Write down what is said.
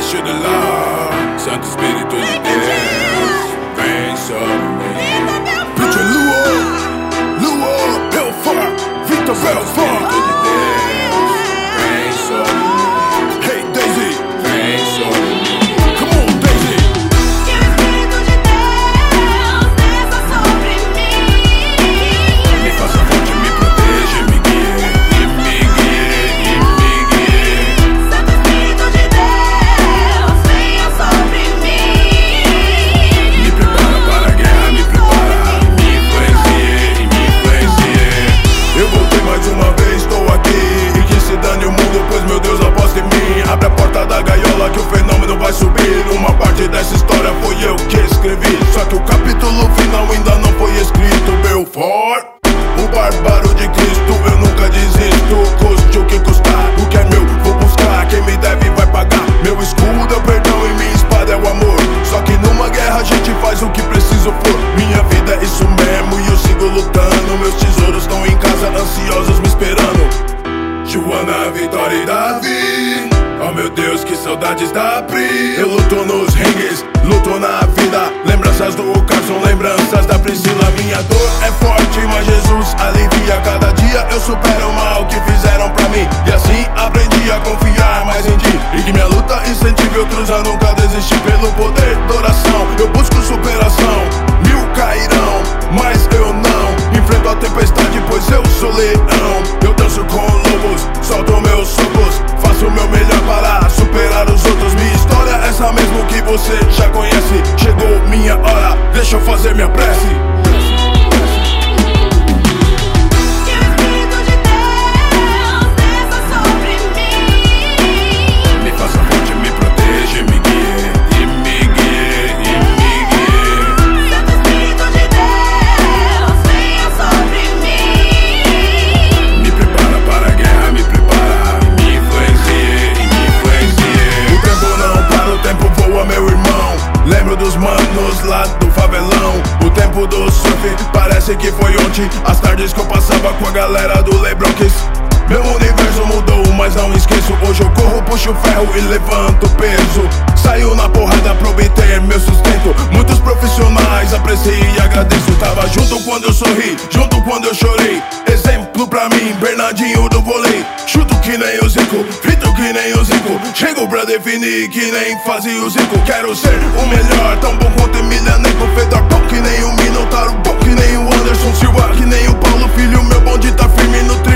deixa de lá. Santo Espírito de Deus, vem sobre mim. DJ Luo, Belfort, Victor Belfort. Espírito de Deus, vem sobre mim. Hey Daisy, Vem sobre mim. come on Daisy. Que o Espírito de Deus desça sobre mim. Me faça forte, me proteja, me guie, e me guie, e me guie. Santo Espírito de Deus, venha sobre mim. Me prepara para a guerra, me prepara, me influencie, e me influencie. Eu voltei mais uma vez, estou aqui. E que se dane o mundo, pois meu Deus aposta em mim. Abre a porta da gaiola que o fenômeno vai subir. Uma parte dessa história foi eu que escrevi. Só que o capítulo final ainda não foi escrito. Belfort, o bárbaro de Cristo, eu nunca desisto. Custe o que custar, o que é meu vou buscar. Quem me deve vai pagar. Meu escudo é o perdão e minha espada é o amor. Só que numa guerra a gente faz o que preciso for. Minha vida é isso mesmo e eu sigo lutando. Meus tesouros estão em casa ansiosos me esperando. Joana, Vitória e Davi, oh meu Deus, que saudades da Pri. Eu luto nos ringues, luto na vida. Lembranças do Carson, lembranças da Priscila. Minha dor é forte, mas Jesus alivia. Cada dia eu supero o mal que fizeram pra mim. E assim aprendi a confiar mais em ti. E que minha luta incentive outros a nunca desistir. Pelo poder da oração, eu busco superação. 1000 cairão, mas eu não enfrento a tempestade, pois eu sou leão. Eu danço com lobos, solto meus socos. Faço o meu melhor para superar os outros. Minha história é essa mesmo que você já conhece. Chegou minha hora, deixa eu fazer minha prece. Que o Espírito de Deus desça sobre mim. Me faça forte, me proteja, me guie, e me guie, e me guie. Santo Espírito de Deus, venha sobre mim. Me prepara para a guerra, me prepara, me influencie, e me influencie. O tempo não para, o tempo voa, meu irmão. Lembro dos manos lá do favelão. O tempo do surf parece que foi ontem. As tardes que eu passava com a galera do Lebronx. Meu universo mudou, mas não esqueço. Hoje eu corro, puxo ferro e levanto peso. Saio na porrada pra obter meu sustento. Muitos profissionais apreciei e agradeço. Tava junto quando eu sorri, junto quando eu chorei. Exemplo pra mim, Bernardinho do vôlei. Chuto que nem o Zico, frito que nem o Zico. Chego pra definir que nem fazia o Zico. Quero ser o melhor, tão bom quanto Emilianeco. Fedor bom que nem o Minotauro, bom que nem o Anderson Silva, que nem o Paulo Filho. Meu bonde tá firme no